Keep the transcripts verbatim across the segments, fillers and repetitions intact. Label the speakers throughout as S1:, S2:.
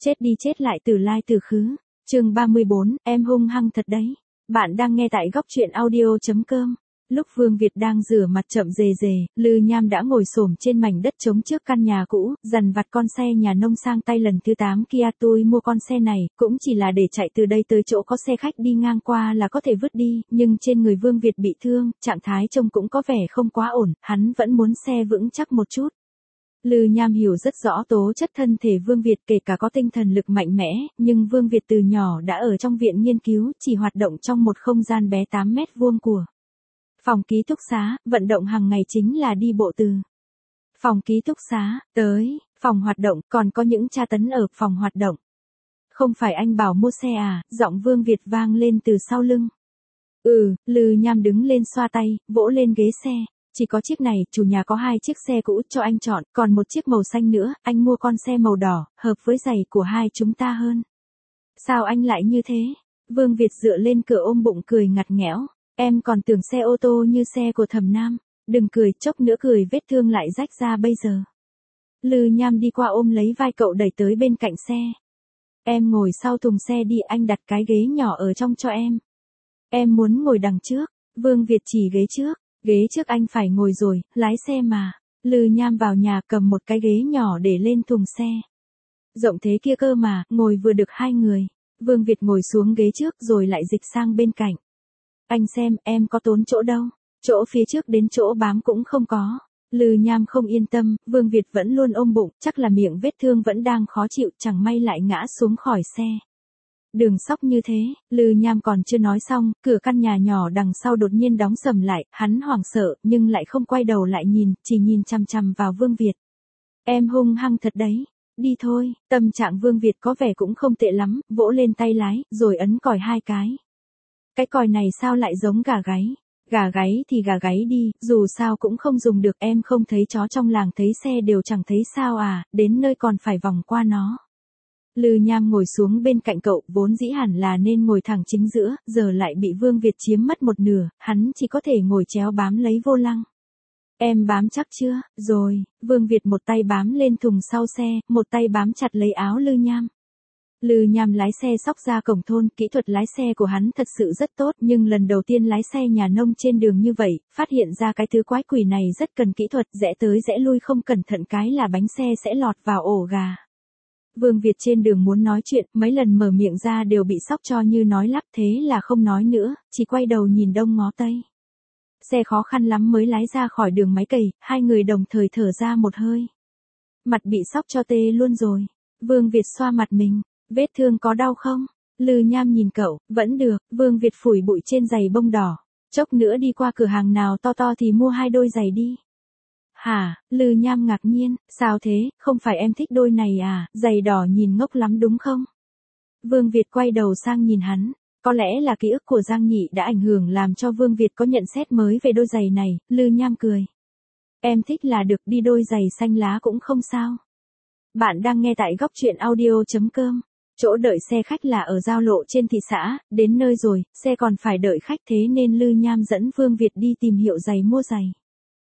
S1: Chết đi chết lại từ lai từ khứ. Chương ba mươi bốn, em hung hăng thật đấy. Bạn đang nghe tại góc truyện audio chấm com. Lúc Vương Việt đang rửa mặt chậm rề rề, Lư Nham đã ngồi xổm trên mảnh đất trống trước căn nhà cũ, dằn vặt con xe nhà nông sang tay lần thứ tám kia. Tôi mua con xe này, cũng chỉ là để chạy từ đây tới chỗ có xe khách đi ngang qua là có thể vứt đi, nhưng trên người Vương Việt bị thương, trạng thái trông cũng có vẻ không quá ổn, hắn vẫn muốn xe vững chắc một chút. Lư Nham hiểu rất rõ tố chất thân thể Vương Việt, kể cả có tinh thần lực mạnh mẽ, nhưng Vương Việt từ nhỏ đã ở trong viện nghiên cứu, chỉ hoạt động trong một không gian bé tám mét vuông của phòng ký túc xá, vận động hàng ngày chính là đi bộ từ phòng ký túc xá tới phòng hoạt động, còn có những tra tấn ở phòng hoạt động. Không phải anh bảo mua xe à? Giọng Vương Việt vang lên từ sau lưng. Ừ, Lư Nham đứng lên xoa tay, vỗ lên ghế xe. Chỉ có chiếc này, chủ nhà có hai chiếc xe cũ cho anh chọn, còn một chiếc màu xanh nữa, anh mua con xe màu đỏ, hợp với giày của hai chúng ta hơn. Sao anh lại như thế? Vương Việt dựa lên cửa ôm bụng cười ngặt nghẽo. Em còn tưởng xe ô tô như xe của Thẩm Nam. Đừng cười, chốc nữa cười vết thương lại rách ra bây giờ. Lư Nham đi qua ôm lấy vai cậu đẩy tới bên cạnh xe. Em ngồi sau thùng xe đi, anh đặt cái ghế nhỏ ở trong cho em. Em muốn ngồi đằng trước. Vương Việt chỉ ghế trước. Ghế trước anh phải ngồi rồi, lái xe mà. Lư Nham vào nhà cầm một cái ghế nhỏ để lên thùng xe. Rộng thế kia cơ mà, ngồi vừa được hai người. Vương Việt ngồi xuống ghế trước rồi lại dịch sang bên cạnh. Anh xem, em có tốn chỗ đâu. Chỗ phía trước đến chỗ bám cũng không có. Lư Nham không yên tâm, Vương Việt vẫn luôn ôm bụng, chắc là miệng vết thương vẫn đang khó chịu, chẳng may lại ngã xuống khỏi xe. Đường sóc như thế, Lư Nham còn chưa nói xong, cửa căn nhà nhỏ đằng sau đột nhiên đóng sầm lại, hắn hoảng sợ, nhưng lại không quay đầu lại nhìn, chỉ nhìn chằm chằm vào Vương Việt. Em hung hăng thật đấy, đi thôi. Tâm trạng Vương Việt có vẻ cũng không tệ lắm, vỗ lên tay lái, rồi ấn còi hai cái. Cái còi này sao lại giống gà gáy? Gà gáy thì gà gáy đi, dù sao cũng không dùng được, em không thấy chó trong làng thấy xe đều chẳng thấy sao à, đến nơi còn phải vòng qua nó. Lư Nham ngồi xuống bên cạnh cậu, vốn dĩ hẳn là nên ngồi thẳng chính giữa, giờ lại bị Vương Việt chiếm mất một nửa, hắn chỉ có thể ngồi chéo bám lấy vô lăng. Em bám chắc chưa? Rồi, Vương Việt một tay bám lên thùng sau xe, một tay bám chặt lấy áo Lư Nham. Lư Nham lái xe xóc ra cổng thôn, kỹ thuật lái xe của hắn thật sự rất tốt, nhưng lần đầu tiên lái xe nhà nông trên đường như vậy, phát hiện ra cái thứ quái quỷ này rất cần kỹ thuật, rẽ tới rẽ lui không cẩn thận cái là bánh xe sẽ lọt vào ổ gà. Vương Việt trên đường muốn nói chuyện, mấy lần mở miệng ra đều bị sóc cho như nói lắp, thế là không nói nữa, chỉ quay đầu nhìn đông ngó tây. Xe khó khăn lắm mới lái ra khỏi đường máy cày, hai người đồng thời thở ra một hơi. Mặt bị sóc cho tê luôn rồi. Vương Việt xoa mặt mình. Vết thương có đau không? Lư Nham nhìn cậu, vẫn được. Vương Việt phủi bụi trên giày bông đỏ. Chốc nữa đi qua cửa hàng nào to to thì mua hai đôi giày đi. Hả? Lư Nham ngạc nhiên, sao thế, không phải em thích đôi này à, giày đỏ nhìn ngốc lắm đúng không? Vương Việt quay đầu sang nhìn hắn. Có lẽ là ký ức của Giang Nhị đã ảnh hưởng làm cho Vương Việt có nhận xét mới về đôi giày này. Lư Nham cười. Em thích là được, đi đôi giày xanh lá cũng không sao. Bạn đang nghe tại góc truyện audio chấm com. Chỗ đợi xe khách là ở giao lộ trên thị xã, đến nơi rồi, xe còn phải đợi khách, thế nên Lư Nham dẫn Vương Việt đi tìm hiệu giày mua giày.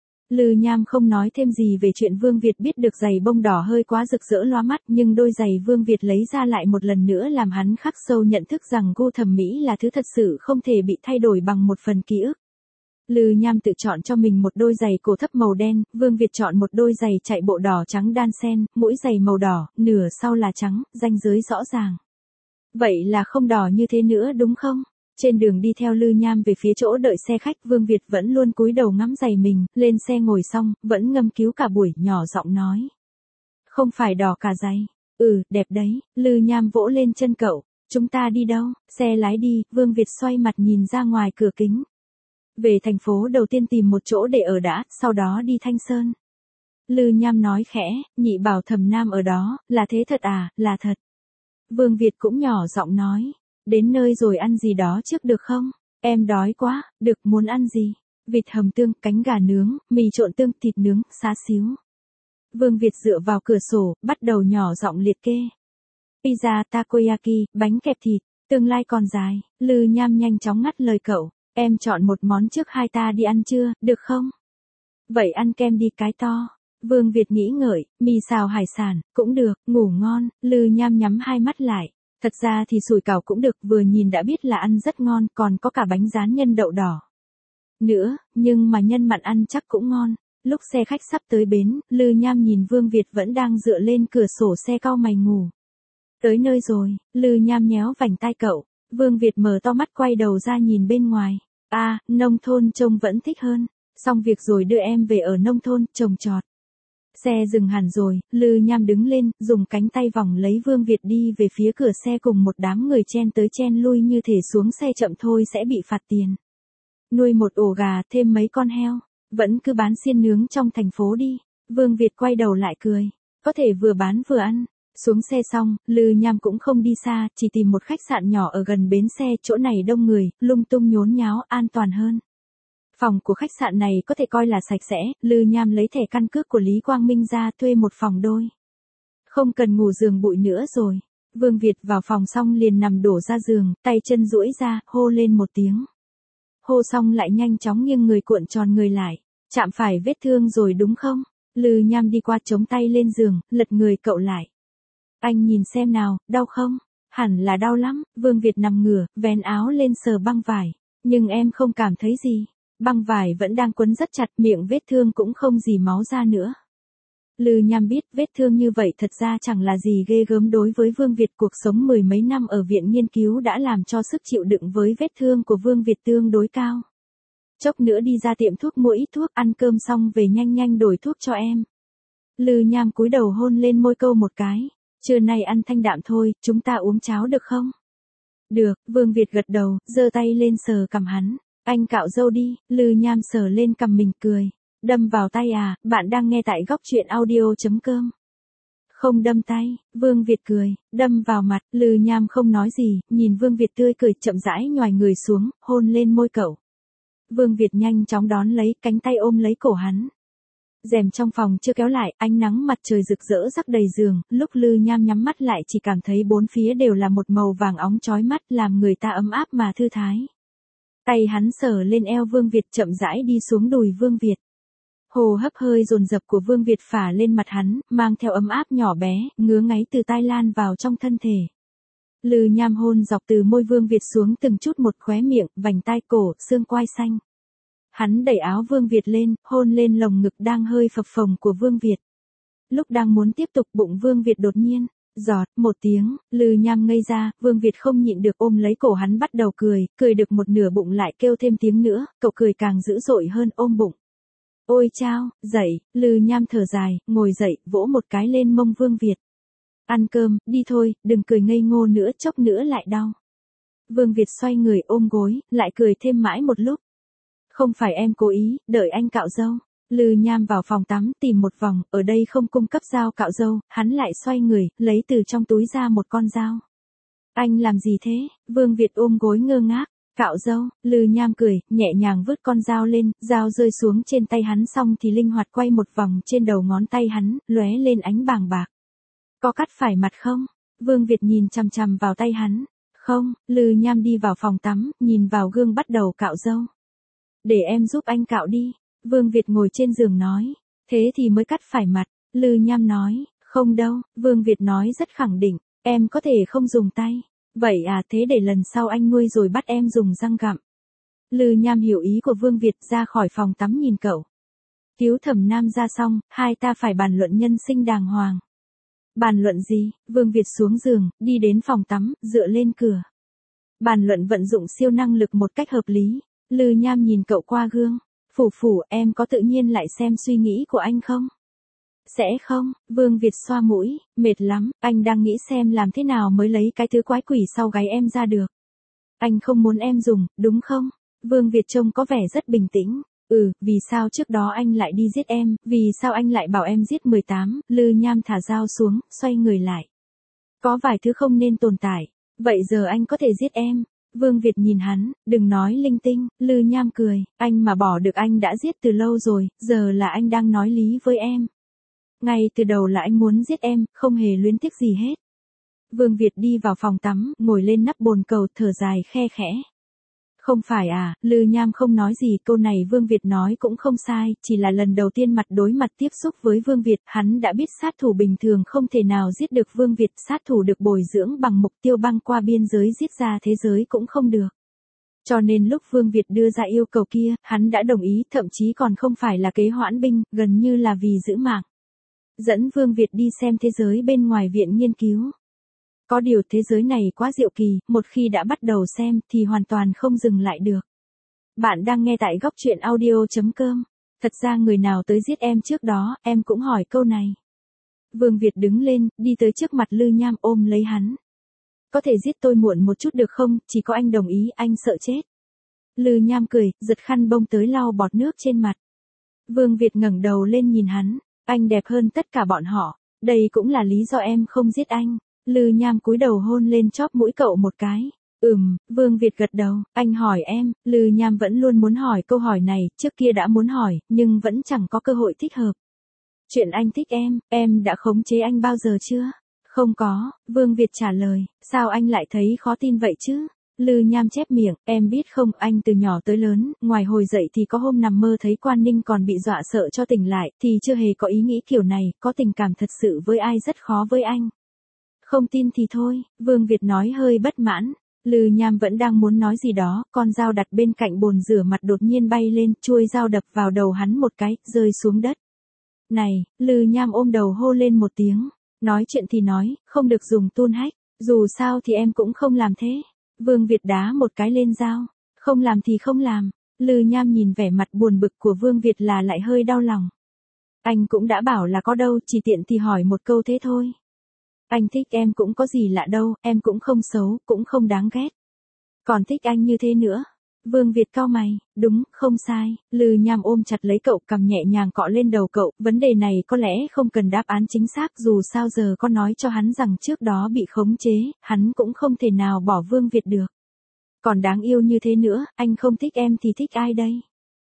S1: Lư Nham không nói thêm gì về chuyện Vương Việt biết được giày bông đỏ hơi quá rực rỡ loa mắt, nhưng đôi giày Vương Việt lấy ra lại một lần nữa làm hắn khắc sâu nhận thức rằng gu thẩm mỹ là thứ thật sự không thể bị thay đổi bằng một phần ký ức. Lư Nham tự chọn cho mình một đôi giày cổ thấp màu đen, Vương Việt chọn một đôi giày chạy bộ đỏ trắng đan xen, mũi giày màu đỏ, nửa sau là trắng, ranh giới rõ ràng. Vậy là không đỏ như thế nữa đúng không? Trên đường đi theo Lư Nham về phía chỗ đợi xe khách, Vương Việt vẫn luôn cúi đầu ngắm giày mình, lên xe ngồi xong, vẫn ngâm cứu cả buổi, nhỏ giọng nói. Không phải đỏ cả giày. Ừ, đẹp đấy. Lư Nham vỗ lên chân cậu. Chúng ta đi đâu? Xe lái đi. Vương Việt xoay mặt nhìn ra ngoài cửa kính. Về thành phố đầu tiên tìm một chỗ để ở đã, sau đó đi Thanh Sơn. Lư Nham nói khẽ, Nhị bảo Thẩm Nam ở đó, là thế thật à? Là thật. Vương Việt cũng nhỏ giọng nói. Đến nơi rồi ăn gì đó trước được không? Em đói quá. Được, muốn ăn gì? Vịt hầm tương, cánh gà nướng, mì trộn tương, thịt nướng, xá xíu. Vương Việt dựa vào cửa sổ, bắt đầu nhỏ giọng liệt kê. Pizza, takoyaki, bánh kẹp thịt, tương lai còn dài. Lư Nham nhanh chóng ngắt lời cậu. Em chọn một món trước hai ta đi ăn chưa, được không? Vậy ăn kem đi cái to. Vương Việt nghĩ ngợi, mì xào hải sản, cũng được, ngủ ngon, Lư Nham nhắm hai mắt lại. Thật ra thì sủi cảo cũng được, vừa nhìn đã biết là ăn rất ngon, còn có cả bánh rán nhân đậu đỏ nữa, nhưng mà nhân mặn ăn chắc cũng ngon. Lúc xe khách sắp tới bến, Lư Nham nhìn Vương Việt vẫn đang dựa lên cửa sổ xe cau mày ngủ. Tới nơi rồi, Lư Nham nhéo vành tai cậu. Vương Việt mở to mắt quay đầu ra nhìn bên ngoài. À, nông thôn trông vẫn thích hơn. Xong việc rồi đưa em về ở nông thôn, trồng trọt. Xe dừng hẳn rồi, Lư Nham đứng lên, dùng cánh tay vòng lấy Vương Việt đi về phía cửa xe cùng một đám người chen tới chen lui như thể xuống xe chậm thôi sẽ bị phạt tiền. Nuôi một ổ gà, thêm mấy con heo, vẫn cứ bán xiên nướng trong thành phố đi. Vương Việt quay đầu lại cười. Có thể vừa bán vừa ăn. Xuống xe xong, Lư Nham cũng không đi xa, chỉ tìm một khách sạn nhỏ ở gần bến xe, chỗ này đông người, lung tung nhốn nháo, an toàn hơn. Phòng của khách sạn này có thể coi là sạch sẽ, Lư Nham lấy thẻ căn cước của Lý Quang Minh ra thuê một phòng đôi. Không cần ngủ giường bụi nữa rồi. Vương Việt vào phòng xong liền nằm đổ ra giường, tay chân duỗi ra, hô lên một tiếng. Hô xong lại nhanh chóng nghiêng người cuộn tròn người lại. Chạm phải vết thương rồi đúng không? Lư Nham đi qua chống tay lên giường, lật người cậu lại. Anh nhìn xem nào, đau không? Hẳn là đau lắm. Vương Việt nằm ngửa, vén áo lên sờ băng vải. Nhưng em không cảm thấy gì. Băng vải vẫn đang quấn rất chặt, miệng vết thương cũng không gì máu ra nữa. Lư Nham biết vết thương như vậy thật ra chẳng là gì ghê gớm đối với Vương Việt. Cuộc sống mười mấy năm ở viện nghiên cứu đã làm cho sức chịu đựng với vết thương của Vương Việt tương đối cao. Chốc nữa đi ra tiệm thuốc mua ít thuốc, ăn cơm xong về nhanh nhanh đổi thuốc cho em. Lư Nham cúi đầu hôn lên môi câu một cái. Trưa nay ăn thanh đạm thôi, chúng ta uống cháo được không? Được, Vương Việt gật đầu, giơ tay lên sờ cằm hắn. Anh cạo râu đi. Lư Nham sờ lên cằm mình cười. Đâm vào tay à, bạn đang nghe tại góc truyện audio chấm com. Không đâm tay, Vương Việt cười, đâm vào mặt, Lư Nham không nói gì, nhìn Vương Việt tươi cười chậm rãi nhoài người xuống, hôn lên môi cậu. Vương Việt nhanh chóng đón lấy, cánh tay ôm lấy cổ hắn. Rèm trong phòng chưa kéo lại, ánh nắng mặt trời rực rỡ rắc đầy giường, lúc Lư Nham nhắm mắt lại chỉ cảm thấy bốn phía đều là một màu vàng óng chói mắt làm người ta ấm áp mà thư thái. Tay hắn sờ lên eo Vương Việt chậm rãi đi xuống đùi Vương Việt. Hồ hấp hơi dồn dập của Vương Việt phả lên mặt hắn, mang theo ấm áp nhỏ bé, ngứa ngáy từ tai lan vào trong thân thể. Lư Nham hôn dọc từ môi Vương Việt xuống từng chút một, khóe miệng, vành tai, cổ, xương quai xanh. Hắn đẩy áo Vương Việt lên, hôn lên lồng ngực đang hơi phập phồng của Vương Việt. Lúc đang muốn tiếp tục, bụng Vương Việt đột nhiên giọt một tiếng, Lư Nham ngây ra, Vương Việt không nhịn được ôm lấy cổ hắn bắt đầu cười, cười được một nửa bụng lại kêu thêm tiếng nữa, cậu cười càng dữ dội hơn, ôm bụng. Ôi chao, dậy, Lư Nham thở dài, ngồi dậy, vỗ một cái lên mông Vương Việt. Ăn cơm, đi thôi, đừng cười ngây ngô nữa, chốc nữa lại đau. Vương Việt xoay người ôm gối, lại cười thêm mãi một lúc. Không phải em cố ý, đợi anh cạo râu. Lư Nham vào phòng tắm tìm một vòng, ở đây không cung cấp dao cạo râu, hắn lại xoay người, lấy từ trong túi ra một con dao. Anh làm gì thế? Vương Việt ôm gối ngơ ngác. Cạo râu, Lư Nham cười, nhẹ nhàng vứt con dao lên, dao rơi xuống trên tay hắn xong thì linh hoạt quay một vòng trên đầu ngón tay hắn, lóe lên ánh bàng bạc. Có cắt phải mặt không? Vương Việt nhìn chằm chằm vào tay hắn. Không, Lư Nham đi vào phòng tắm, nhìn vào gương bắt đầu cạo râu. Để em giúp anh cạo đi. Vương Việt ngồi trên giường nói. Thế thì mới cắt phải mặt. Lư Nham nói. Không đâu, Vương Việt nói rất khẳng định. Em có thể không dùng tay. Vậy à, thế để lần sau anh nuôi rồi bắt em dùng răng gặm. Lư Nham hiểu ý của Vương Việt, ra khỏi phòng tắm nhìn cậu. Cứu Thẩm Nam ra xong, hai ta phải bàn luận nhân sinh đàng hoàng. Bàn luận gì? Vương Việt xuống giường, đi đến phòng tắm, dựa lên cửa. Bàn luận vận dụng siêu năng lực một cách hợp lý. Lư Nham nhìn cậu qua gương. Phủ phủ, em có tự nhiên lại xem suy nghĩ của anh không? Sẽ không, Vương Việt xoa mũi, mệt lắm, anh đang nghĩ xem làm thế nào mới lấy cái thứ quái quỷ sau gáy em ra được. Anh không muốn em dùng, đúng không? Vương Việt trông có vẻ rất bình tĩnh. Ừ, vì sao trước đó anh lại đi giết em, vì sao anh lại bảo em giết mười tám, Lư Nham thả dao xuống, xoay người lại. Có vài thứ không nên tồn tại, vậy giờ anh có thể giết em. Vương Việt nhìn hắn, đừng nói linh tinh, Lư Nham cười, anh mà bỏ được anh đã giết từ lâu rồi, giờ là anh đang nói lý với em. Ngay từ đầu là anh muốn giết em, không hề luyến tiếc gì hết. Vương Việt đi vào phòng tắm, ngồi lên nắp bồn cầu, thở dài khe khẽ. Không phải à, Lư Nham không nói gì, câu này Vương Việt nói cũng không sai, chỉ là lần đầu tiên mặt đối mặt tiếp xúc với Vương Việt, hắn đã biết sát thủ bình thường không thể nào giết được Vương Việt, sát thủ được bồi dưỡng bằng mục tiêu băng qua biên giới giết ra thế giới cũng không được. Cho nên lúc Vương Việt đưa ra yêu cầu kia, hắn đã đồng ý, thậm chí còn không phải là kế hoãn binh, gần như là vì giữ mạng. Dẫn Vương Việt đi xem thế giới bên ngoài viện nghiên cứu. Có điều thế giới này quá diệu kỳ, một khi đã bắt đầu xem thì hoàn toàn không dừng lại được. Bạn đang nghe tại góc truyện audio chấm com. Thật ra người nào tới giết em trước đó, em cũng hỏi câu này. Vương Việt đứng lên, đi tới trước mặt Lư Nham ôm lấy hắn. Có thể giết tôi muộn một chút được không, chỉ có anh đồng ý, anh sợ chết. Lư Nham cười, giật khăn bông tới lau bọt nước trên mặt. Vương Việt ngẩng đầu lên nhìn hắn, anh đẹp hơn tất cả bọn họ, đây cũng là lý do em không giết anh. Lư Nham cúi đầu hôn lên chóp mũi cậu một cái. Ừm, Vương Việt gật đầu, anh hỏi em, Lư Nham vẫn luôn muốn hỏi câu hỏi này, trước kia đã muốn hỏi, nhưng vẫn chẳng có cơ hội thích hợp. Chuyện anh thích em, em đã khống chế anh bao giờ chưa? Không có, Vương Việt trả lời, sao anh lại thấy khó tin vậy chứ? Lư Nham chép miệng, em biết không, anh từ nhỏ tới lớn, ngoài hồi dậy thì có hôm nằm mơ thấy Quan Ninh còn bị dọa sợ cho tỉnh lại, thì chưa hề có ý nghĩ kiểu này, có tình cảm thật sự với ai rất khó với anh. Không tin thì thôi, Vương Việt nói hơi bất mãn. Lư Nham vẫn đang muốn nói gì đó, con dao đặt bên cạnh bồn rửa mặt đột nhiên bay lên, chuôi dao đập vào đầu hắn một cái, rơi xuống đất. Này, Lư Nham ôm đầu hô lên một tiếng. Nói chuyện thì nói, không được dùng tun hách, dù sao thì em cũng không làm thế. Vương Việt đá một cái lên dao. Không làm thì không làm. Lư Nham nhìn vẻ mặt buồn bực của Vương Việt là lại hơi đau lòng. Anh cũng đã bảo là có đâu, chỉ tiện thì hỏi một câu thế thôi. Anh thích em cũng có gì lạ đâu, em cũng không xấu, cũng không đáng ghét. Còn thích anh như thế nữa. Vương Việt cau mày, đúng, không sai. Lư Nham ôm chặt lấy cậu, cầm nhẹ nhàng cọ lên đầu cậu, vấn đề này có lẽ không cần đáp án chính xác, dù sao giờ có nói cho hắn rằng trước đó bị khống chế, hắn cũng không thể nào bỏ Vương Việt được. Còn đáng yêu như thế nữa, anh không thích em thì thích ai đây?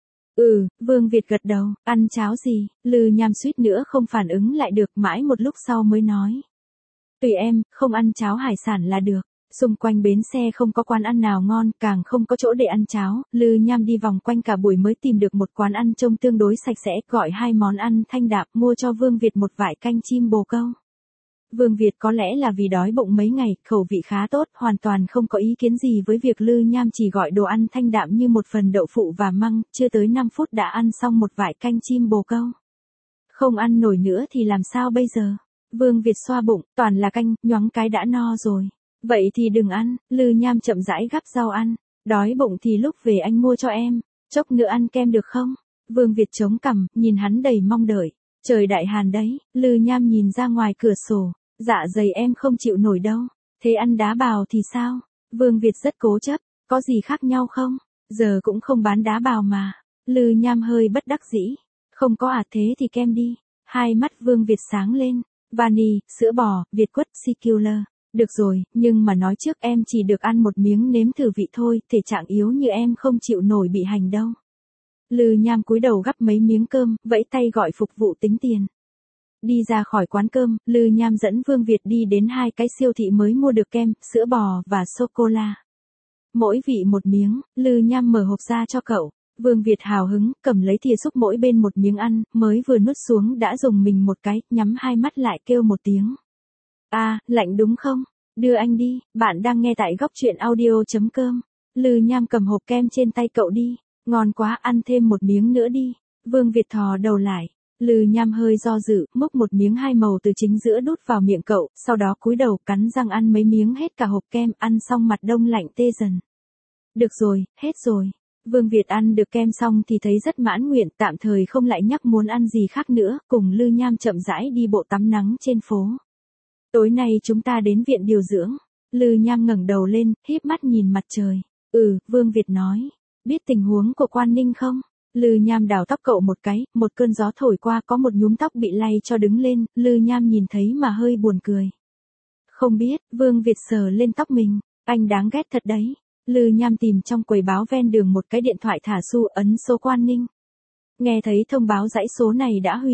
S1: Ừ, Vương Việt gật đầu, ăn cháo gì? Lư Nham suýt nữa không phản ứng lại được, mãi một lúc sau mới nói. Tùy em, không ăn cháo hải sản là được. Xung quanh bến xe không có quán ăn nào ngon, càng không có chỗ để ăn cháo. Lư Nham đi vòng quanh cả buổi mới tìm được một quán ăn trông tương đối sạch sẽ, gọi hai món ăn thanh đạm, mua cho Vương Việt một vải canh chim bồ câu. Vương Việt có lẽ là vì đói bụng mấy ngày, khẩu vị khá tốt, hoàn toàn không có ý kiến gì với việc Lư Nham chỉ gọi đồ ăn thanh đạm như một phần đậu phụ và măng, chưa tới năm phút đã ăn xong một vải canh chim bồ câu. Không ăn nổi nữa thì làm sao bây giờ? Vương Việt xoa bụng, toàn là canh, nhoáng cái đã no rồi. Vậy thì đừng ăn, Lư Nham chậm rãi gắp rau ăn. Đói bụng thì lúc về anh mua cho em. Chốc nữa ăn kem được không? Vương Việt chống cằm, nhìn hắn đầy mong đợi. Trời đại hàn đấy, Lư Nham nhìn ra ngoài cửa sổ. Dạ dày em không chịu nổi đâu. Thế ăn đá bào thì sao? Vương Việt rất cố chấp. Có gì khác nhau không? Giờ cũng không bán đá bào mà. Lư Nham hơi bất đắc dĩ. Không có à, thế thì kem đi. Hai mắt Vương Việt sáng lên. Vani, sữa bò, Việt quất, Circular. Được rồi, nhưng mà nói trước em chỉ được ăn một miếng nếm thử vị thôi, thể trạng yếu như em không chịu nổi bị hành đâu. Lư Nham cúi đầu gắp mấy miếng cơm, vẫy tay gọi phục vụ tính tiền. Đi ra khỏi quán cơm, Lư Nham dẫn Vương Việt đi đến hai cái siêu thị mới mua được kem, sữa bò và sô-cô-la. Mỗi vị một miếng, Lư Nham mở hộp ra cho cậu. Vương Việt hào hứng, cầm lấy thìa xúc mỗi bên một miếng ăn, mới vừa nuốt xuống đã dùng mình một cái, nhắm hai mắt lại kêu một tiếng. À, lạnh đúng không? Đưa anh đi, bạn đang nghe tại góc truyện audio chấm com. Lư Nham cầm hộp kem trên tay cậu đi, ngon quá, ăn thêm một miếng nữa đi. Vương Việt thò đầu lại, Lư Nham hơi do dự, múc một miếng hai màu từ chính giữa đút vào miệng cậu, sau đó cúi đầu cắn răng ăn mấy miếng hết cả hộp kem, ăn xong mặt đông lạnh tê dần. Được rồi, hết rồi. Vương Việt ăn được kem xong thì thấy rất mãn nguyện, tạm thời không lại nhắc muốn ăn gì khác nữa, cùng Lư Nham chậm rãi đi bộ tắm nắng trên phố. Tối nay chúng ta đến viện điều dưỡng. Lư Nham ngẩng đầu lên, híp mắt nhìn mặt trời. Ừ, Vương Việt nói. Biết tình huống của Quan Ninh không? Lư Nham đào tóc cậu một cái, một cơn gió thổi qua có một nhúm tóc bị lay cho đứng lên, Lư Nham nhìn thấy mà hơi buồn cười. Không biết, Vương Việt sờ lên tóc mình, anh đáng ghét thật đấy. Lư Nham tìm trong quầy báo ven đường một cái điện thoại thả xu, ấn số Quan Ninh. Nghe thấy thông báo dãy số này đã hủy,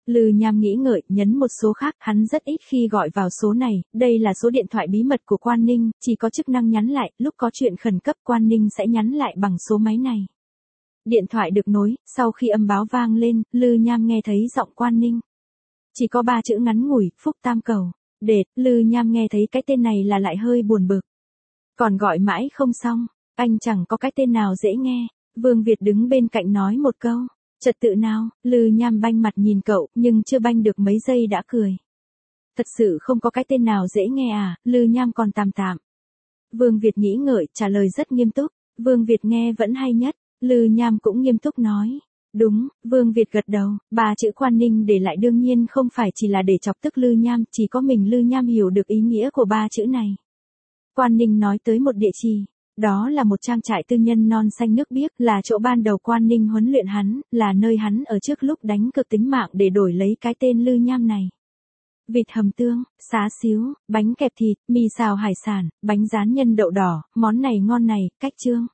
S1: Lư Nham nghĩ ngợi, nhấn một số khác, hắn rất ít khi gọi vào số này, đây là số điện thoại bí mật của Quan Ninh, chỉ có chức năng nhắn lại, lúc có chuyện khẩn cấp Quan Ninh sẽ nhắn lại bằng số máy này. Điện thoại được nối, sau khi âm báo vang lên, Lư Nham nghe thấy giọng Quan Ninh. Chỉ có ba chữ ngắn ngủi, Phúc Tam Cầu. Đệt, Lư Nham nghe thấy cái tên này là lại hơi buồn bực. Còn gọi mãi không xong, anh chẳng có cái tên nào dễ nghe. Vương Việt đứng bên cạnh nói một câu. Trật tự nào, Lư Nham banh mặt nhìn cậu, nhưng chưa banh được mấy giây đã cười. Thật sự không có cái tên nào dễ nghe à, Lư Nham còn tạm tạm. Vương Việt nghĩ ngợi, trả lời rất nghiêm túc. Vương Việt nghe vẫn hay nhất, Lư Nham cũng nghiêm túc nói. Đúng, Vương Việt gật đầu, ba chữ Quan Ninh để lại đương nhiên không phải chỉ là để chọc tức Lư Nham, chỉ có mình Lư Nham hiểu được ý nghĩa của ba chữ này. Quan Ninh nói tới một địa chỉ. Đó là một trang trại tư nhân non xanh nước biếc, là chỗ ban đầu Quan Ninh huấn luyện hắn, là nơi hắn ở trước lúc đánh cược tính mạng để đổi lấy cái tên Lư Nham này. Vịt hầm tương, xá xíu, bánh kẹp thịt, mì xào hải sản, bánh rán nhân đậu đỏ, món này ngon này, cách chương.